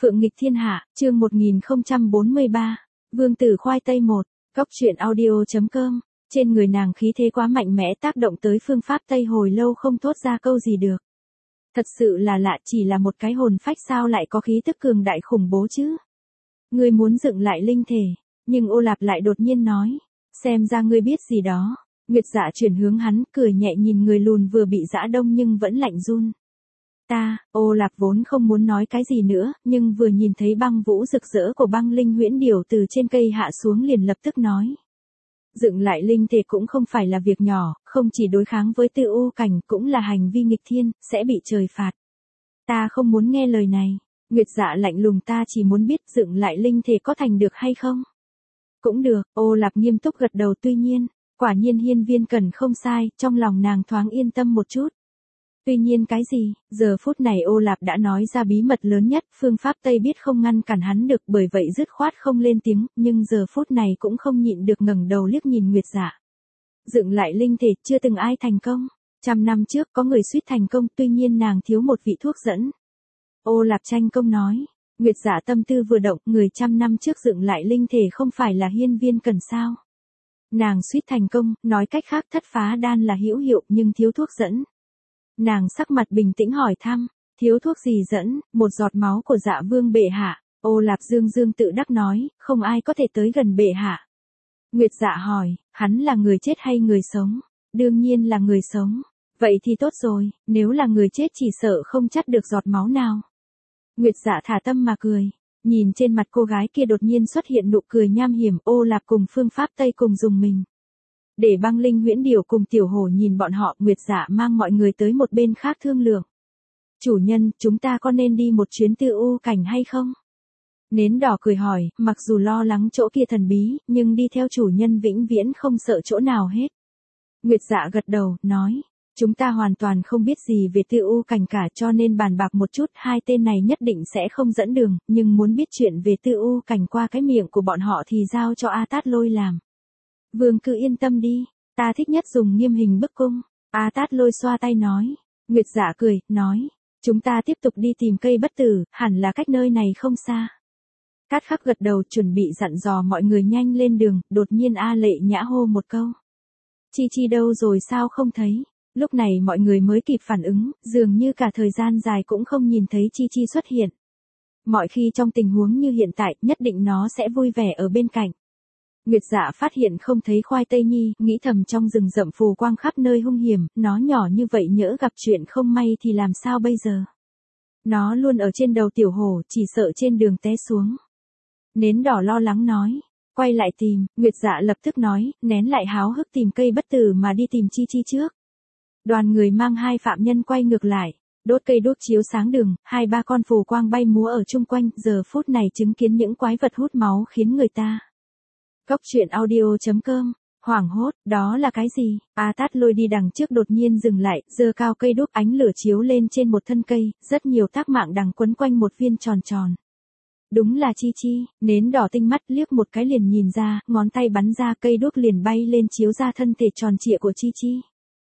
Phượng nghịch thiên hạ, chương 1043, Vương tử khoai tây 1, Cóc truyện audio.com, trên người nàng khí thế quá mạnh mẽ tác động tới phương pháp Tây hồi lâu không thốt ra câu gì được. Thật sự là lạ, chỉ là một cái hồn phách sao lại có khí tức cường đại khủng bố chứ. Ngươi muốn dựng lại linh thể, nhưng Ô Lạp lại đột nhiên nói, xem ra ngươi biết gì đó. Nguyệt Dạ chuyển hướng hắn, cười nhẹ nhìn người lùn vừa bị dã đông nhưng vẫn lạnh run. Ô Lạp vốn không muốn nói cái gì nữa, nhưng vừa nhìn thấy băng vũ rực rỡ của băng linh huyễn điểu từ trên cây hạ xuống liền lập tức nói. Dựng lại linh thể cũng không phải là việc nhỏ, không chỉ đối kháng với tư u cảnh cũng là hành vi nghịch thiên, sẽ bị trời phạt. Ta không muốn nghe lời này. Nguyệt Dạ lạnh lùng, ta chỉ muốn biết dựng lại linh thể có thành được hay không. Cũng được, Ô Lạp nghiêm túc gật đầu, tuy nhiên, quả nhiên hiên viên cần không sai, trong lòng nàng thoáng yên tâm một chút. Tuy nhiên cái gì, giờ phút này Ô Lạp đã nói ra bí mật lớn nhất, phương pháp Tây biết không ngăn cản hắn được, bởi vậy dứt khoát không lên tiếng, nhưng giờ phút này cũng không nhịn được ngẩng đầu liếc nhìn Nguyệt Dạ. Dựng lại linh thể, chưa từng ai thành công. 100 năm trước có người suýt thành công, tuy nhiên nàng thiếu một vị thuốc dẫn. Ô Lạp tranh công nói. Nguyệt Dạ tâm tư vừa động, người 100 năm trước dựng lại linh thể không phải là hiên viên cần sao. Nàng suýt thành công, nói cách khác thất phá đan là hữu hiệu nhưng thiếu thuốc dẫn. Nàng sắc mặt bình tĩnh hỏi thăm, thiếu thuốc gì dẫn, một giọt máu của Dạ vương bệ hạ. Ô Lạp dương dương tự đắc nói, không ai có thể tới gần bệ hạ. Nguyệt Dạ hỏi, hắn là người chết hay người sống? Đương nhiên là người sống. Vậy thì tốt rồi, nếu là người chết chỉ sợ không chắt được giọt máu nào. Nguyệt Dạ thả tâm mà cười, nhìn trên mặt cô gái kia đột nhiên xuất hiện nụ cười nham hiểm. Ô Lạp cùng phương pháp Tây cùng dùng mình. Để băng linh huyễn điểu cùng tiểu hổ nhìn bọn họ, Nguyệt Dạ mang mọi người tới một bên khác thương lượng. Chủ nhân, chúng ta có nên đi một chuyến tư u cảnh hay không? Nến đỏ cười hỏi, mặc dù lo lắng chỗ kia thần bí, nhưng đi theo chủ nhân vĩnh viễn không sợ chỗ nào hết. Nguyệt Dạ gật đầu, nói, chúng ta hoàn toàn không biết gì về tư u cảnh cả cho nên bàn bạc một chút, hai tên này nhất định sẽ không dẫn đường, nhưng muốn biết chuyện về tư u cảnh qua cái miệng của bọn họ thì giao cho A Tát Lôi làm. Vương cứ yên tâm đi, ta thích nhất dùng nghiêm hình bức cung. A Tát Lôi xoa tay nói. Nguyệt Dạ cười, nói, chúng ta tiếp tục đi tìm cây bất tử, hẳn là cách nơi này không xa. Cát Khắc gật đầu chuẩn bị dặn dò mọi người nhanh lên đường, đột nhiên A Lệ Nhã hô một câu. Chi Chi đâu rồi sao không thấy? Lúc này mọi người mới kịp phản ứng, dường như cả thời gian dài cũng không nhìn thấy Chi Chi xuất hiện. Mọi khi trong tình huống như hiện tại, nhất định nó sẽ vui vẻ ở bên cạnh. Nguyệt Dạ phát hiện không thấy khoai tây nhi, nghĩ thầm trong rừng rậm phù quang khắp nơi hung hiểm, nó nhỏ như vậy nhỡ gặp chuyện không may thì làm sao bây giờ. Nó luôn ở trên đầu tiểu hổ, chỉ sợ trên đường té xuống. Nến đỏ lo lắng nói, quay lại tìm. Nguyệt Dạ lập tức nói, nén lại háo hức tìm cây bất tử mà đi tìm Chi Chi trước. Đoàn người mang hai phạm nhân quay ngược lại, đốt cây đuốc chiếu sáng đường, 2-3 con phù quang bay múa ở chung quanh, giờ phút này chứng kiến những quái vật hút máu khiến người ta. Cóc truyện audio.com, hoảng hốt, đó là cái gì? A Tát Lôi đi đằng trước đột nhiên dừng lại, giơ cao cây đuốc, ánh lửa chiếu lên trên một thân cây, rất nhiều tác mạng đằng quấn quanh một viên tròn tròn. Đúng là Chi Chi. Nến đỏ tinh mắt liếc một cái liền nhìn ra, ngón tay bắn ra, cây đuốc liền bay lên chiếu ra thân thể tròn trịa của Chi Chi.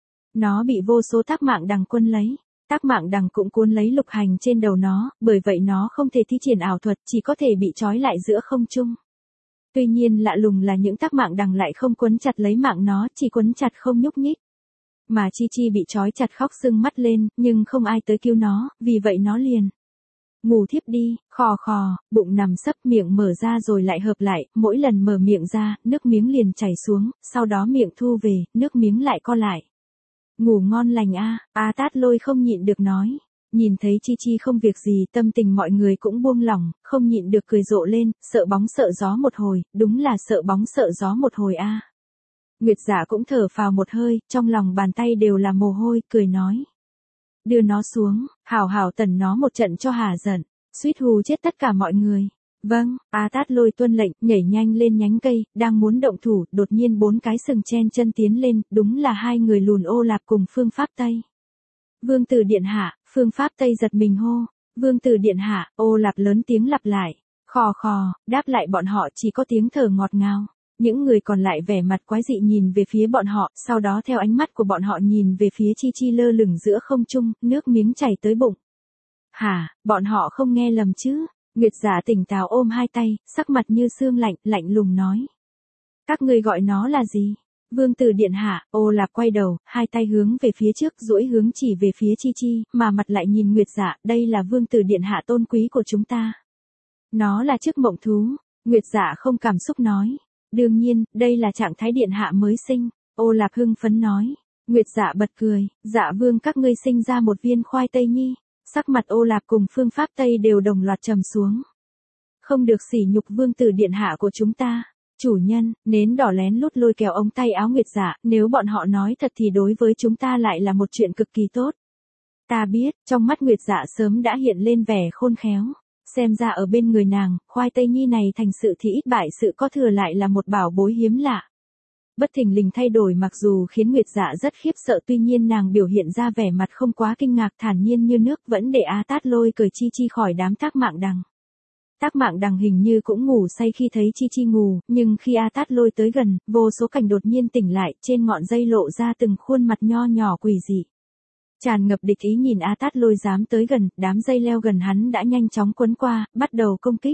Nó bị vô số tác mạng đằng quân lấy. Tác mạng đằng cũng cuốn lấy lục hành trên đầu nó, bởi vậy nó không thể thi triển ảo thuật, chỉ có thể bị trói lại giữa không trung. Tuy nhiên lạ lùng là những tác mạng đằng lại không quấn chặt lấy mạng nó, chỉ quấn chặt không nhúc nhích. Mà Chi Chi bị trói chặt khóc sưng mắt lên, nhưng không ai tới cứu nó, vì vậy nó liền ngủ thiếp đi, khò khò, bụng nằm sấp, miệng mở ra rồi lại hợp lại, mỗi lần mở miệng ra, nước miếng liền chảy xuống, sau đó miệng thu về, nước miếng lại co lại. Ngủ ngon lành a. A Tát Lôi không nhịn được nói. Nhìn thấy Chi Chi không việc gì, tâm tình mọi người cũng buông lỏng, không nhịn được cười rộ lên, sợ bóng sợ gió một hồi, đúng là sợ bóng sợ gió một hồi a. Nguyệt Dạ cũng thở phào một hơi, trong lòng bàn tay đều là mồ hôi, cười nói. Đưa nó xuống, hảo hảo tẩn nó một trận cho hả giận, suýt hù chết tất cả mọi người. Vâng, A Tát Lôi tuân lệnh, nhảy nhanh lên nhánh cây, đang muốn động thủ, đột nhiên 4 cái sừng chen chân tiến lên, đúng là hai người lùn Ô Lạp cùng phương pháp Tây. Vương tử điện hạ. Phương pháp Tây giật mình hô, Vương tử điện hạ. Ô Lạp lớn tiếng lặp lại, khò khò, đáp lại bọn họ chỉ có tiếng thở ngọt ngào. Những người còn lại vẻ mặt quái dị nhìn về phía bọn họ, sau đó theo ánh mắt của bọn họ nhìn về phía Chi Chi lơ lửng giữa không trung, nước miếng chảy tới bụng. Hả, bọn họ không nghe lầm chứ? Nguyệt Dạ tỉnh táo ôm hai tay, sắc mặt như xương lạnh, lạnh lùng nói. Các ngươi gọi nó là gì? Vương tử điện hạ. Ô Lạp quay đầu, hai tay hướng về phía trước, duỗi hướng chỉ về phía Chi Chi, mà mặt lại nhìn Nguyệt Dạ, đây là vương tử điện hạ tôn quý của chúng ta. Nó là chiếc mộng thú. Nguyệt Dạ không cảm xúc nói. Đương nhiên, đây là trạng thái điện hạ mới sinh. Ô Lạp hưng phấn nói. Nguyệt Dạ bật cười, Dạ vương các ngươi sinh ra một viên khoai tây nhi. Sắc mặt Ô Lạp cùng phương pháp Tây đều đồng loạt trầm xuống. Không được sỉ nhục vương tử điện hạ của chúng ta. Chủ nhân, nến đỏ lén lút lôi kéo ống tay áo Nguyệt Dạ, nếu bọn họ nói thật thì đối với chúng ta lại là một chuyện cực kỳ tốt. Ta biết, trong mắt Nguyệt Dạ sớm đã hiện lên vẻ khôn khéo. Xem ra ở bên người nàng, khoai tây nhi này thành sự thì ít bại sự có thừa lại là một bảo bối hiếm lạ. Bất thình lình thay đổi mặc dù khiến Nguyệt Dạ rất khiếp sợ, tuy nhiên nàng biểu hiện ra vẻ mặt không quá kinh ngạc, thản nhiên như nước, vẫn để A Tát Lôi cởi Chi Chi khỏi đám Tác Mạng Đằng. Tác Mạng Đằng hình như cũng ngủ say khi thấy Chi Chi ngủ, nhưng khi A Tát Lôi tới gần, vô số cảnh đột nhiên tỉnh lại, trên ngọn dây lộ ra từng khuôn mặt nho nhỏ quỷ dị. Tràn ngập địch ý nhìn A Tát Lôi dám tới gần, đám dây leo gần hắn đã nhanh chóng quấn qua, bắt đầu công kích.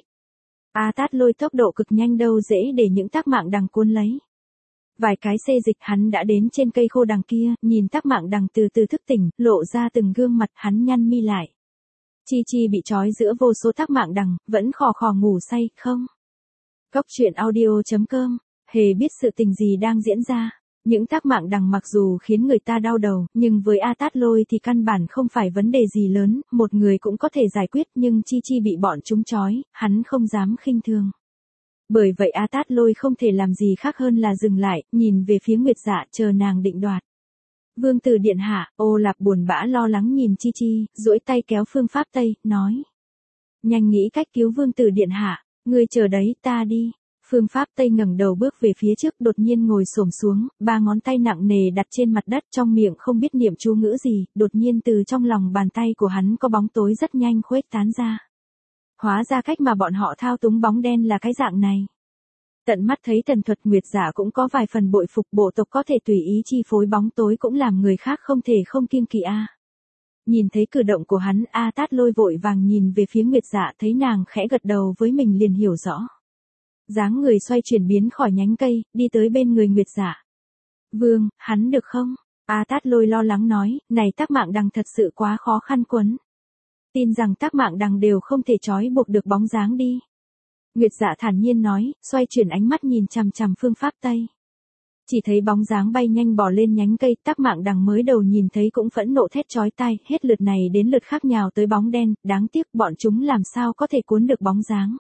A Tát Lôi tốc độ cực nhanh, đâu dễ để những Tác Mạng Đằng cuốn lấy. Vài cái xê dịch hắn đã đến trên cây khô đằng kia, nhìn Tác Mạng Đằng từ từ thức tỉnh, lộ ra từng gương mặt, hắn nhăn mi lại. Chi Chi bị trói giữa vô số Tác Mạng Đằng, vẫn khò khò ngủ say, không? Cốc truyện audio.com, hề biết sự tình gì đang diễn ra. Những Tác Mạng Đằng mặc dù khiến người ta đau đầu, nhưng với A Tát Lôi thì căn bản không phải vấn đề gì lớn, một người cũng có thể giải quyết, nhưng Chi Chi bị bọn chúng trói, hắn không dám khinh thường. Bởi vậy A Tát Lôi không thể làm gì khác hơn là dừng lại, nhìn về phía Nguyệt Dạ, chờ nàng định đoạt. Vương tử điện hạ. Ô Lạp buồn bã lo lắng nhìn Chi Chi, duỗi tay kéo phương pháp Tây, nói. Nhanh nghĩ cách cứu vương tử điện hạ, ngươi chờ đấy, ta đi. Phương pháp Tây ngẩng đầu bước về phía trước, đột nhiên ngồi xổm xuống, ba ngón tay nặng nề đặt trên mặt đất, trong miệng không biết niệm chú ngữ gì, đột nhiên từ trong lòng bàn tay của hắn có bóng tối rất nhanh khuếch tán ra. Hóa ra cách mà bọn họ thao túng bóng đen là cái dạng này. Tận mắt thấy tần thuật, Nguyệt Dạ cũng có vài phần bội phục, bộ tộc có thể tùy ý chi phối bóng tối cũng làm người khác không thể không kiêng kỵ a. Nhìn thấy cử động của hắn, A Tát Lôi vội vàng nhìn về phía Nguyệt Dạ, thấy nàng khẽ gật đầu với mình liền hiểu rõ. Dáng người xoay chuyển biến khỏi nhánh cây, đi tới bên người Nguyệt Dạ. Vương, hắn được không? A Tát Lôi lo lắng nói, này Tác Mạng Đằng thật sự quá khó khăn quấn. Tin rằng Tác Mạng Đằng đều không thể trói buộc được bóng dáng đi. Nguyệt Dạ thản nhiên nói, xoay chuyển ánh mắt nhìn chằm chằm phương pháp Tây. Chỉ thấy bóng dáng bay nhanh bò lên nhánh cây, Tác Mạng Đằng mới đầu nhìn thấy cũng phẫn nộ thét chói tai, hết lượt này đến lượt khác nhào tới bóng đen, đáng tiếc bọn chúng làm sao có thể cuốn được bóng dáng.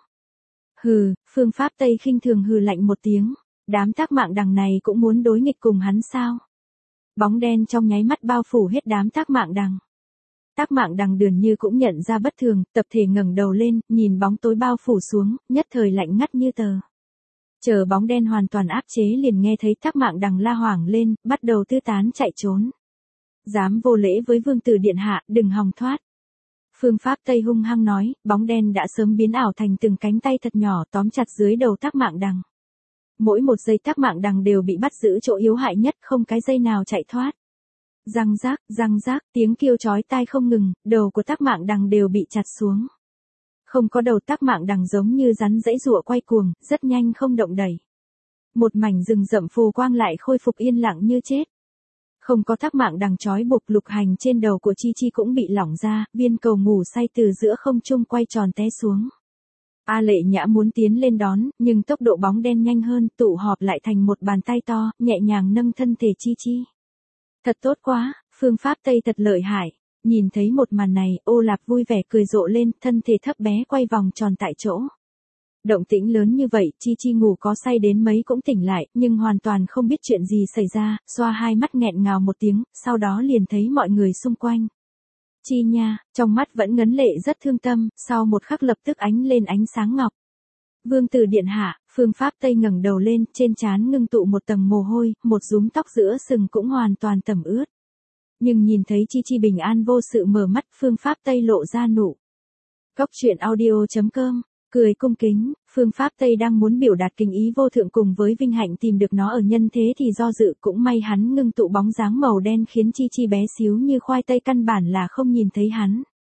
Hừ, phương pháp Tây khinh thường hừ lạnh một tiếng, đám Tác Mạng Đằng này cũng muốn đối nghịch cùng hắn sao? Bóng đen trong nháy mắt bao phủ hết đám Tác Mạng Đằng. Tác Mạng Đằng dường như cũng nhận ra bất thường, tập thể ngẩng đầu lên, nhìn bóng tối bao phủ xuống, nhất thời lạnh ngắt như tờ. Chờ bóng đen hoàn toàn áp chế liền nghe thấy Tác Mạng Đằng la hoảng lên, bắt đầu tứ tán chạy trốn. Dám vô lễ với vương tử điện hạ, đừng hòng thoát. Phương pháp Tây hung hăng nói, bóng đen đã sớm biến ảo thành từng cánh tay thật nhỏ tóm chặt dưới đầu Tác Mạng Đằng. Mỗi một dây Tác Mạng Đằng đều bị bắt giữ chỗ yếu hại nhất, không cái dây nào chạy thoát. Răng rác, tiếng kêu chói tai không ngừng, đầu của Tác Mạng Đằng đều bị chặt xuống. Không có đầu, Tác Mạng Đằng giống như rắn giãy giụa quay cuồng, rất nhanh không động đậy. Một mảnh rừng rậm phù quang lại khôi phục yên lặng như chết. Không có Tác Mạng Đằng trói buộc, lục hành trên đầu của Chi Chi cũng bị lỏng ra, viên cầu ngủ say từ giữa không trung quay tròn té xuống. A Lệ Nhã muốn tiến lên đón, nhưng tốc độ bóng đen nhanh hơn, tụ họp lại thành một bàn tay to, nhẹ nhàng nâng thân thể Chi Chi. Thật tốt quá, phương pháp Tây thật lợi hại. Nhìn thấy một màn này, Ô Lạp vui vẻ cười rộ lên, thân thể thấp bé quay vòng tròn tại chỗ. Động tĩnh lớn như vậy, Chi Chi ngủ có say đến mấy cũng tỉnh lại, nhưng hoàn toàn không biết chuyện gì xảy ra, xoa hai mắt nghẹn ngào một tiếng, sau đó liền thấy mọi người xung quanh. Chi nha, trong mắt vẫn ngấn lệ rất thương tâm, sau một khắc lập tức ánh lên ánh sáng ngọc. Vương tử điện hạ. Phương pháp Tây ngẩng đầu lên, trên trán ngưng tụ một tầng mồ hôi, một rúm tóc giữa sừng cũng hoàn toàn tẩm ướt. Nhưng nhìn thấy Chi Chi bình an vô sự mở mắt, phương pháp Tây lộ ra nụ. Cốc truyện audio.com, cười cung kính, phương pháp Tây đang muốn biểu đạt kinh ý vô thượng cùng với vinh hạnh tìm được nó ở nhân thế thì do dự, cũng may hắn ngưng tụ bóng dáng màu đen khiến Chi Chi bé xíu như khoai tây căn bản là không nhìn thấy hắn.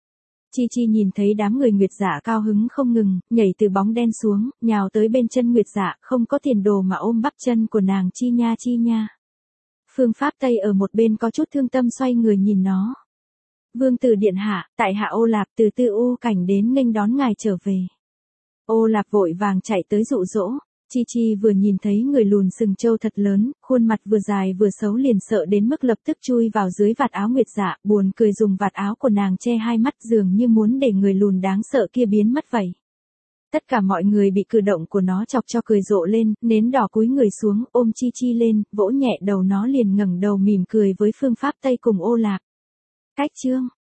Chi Chi nhìn thấy đám người Nguyệt Dạ cao hứng không ngừng, nhảy từ bóng đen xuống, nhào tới bên chân Nguyệt Dạ, không có tiền đồ mà ôm bắp chân của nàng chi nha. Phương Pháp Tây ở một bên có chút thương tâm xoay người nhìn nó. Vương tử điện hạ, tại hạ Ô Lạp từ Tư U cảnh đến nghênh đón ngài trở về. Ô Lạp vội vàng chạy tới dụ dỗ. Chi Chi vừa nhìn thấy người lùn sừng trâu thật lớn, khuôn mặt vừa dài vừa xấu liền sợ đến mức lập tức chui vào dưới vạt áo Nguyệt Dạ, buồn cười dùng vạt áo của nàng che hai mắt dường như muốn để người lùn đáng sợ kia biến mất vậy. Tất cả mọi người bị cử động của nó chọc cho cười rộ lên, nến đỏ cúi người xuống, ôm Chi Chi lên, vỗ nhẹ đầu nó liền ngẩng đầu mỉm cười với Phương Pháp Tây cùng Ô Lạp. Cách chương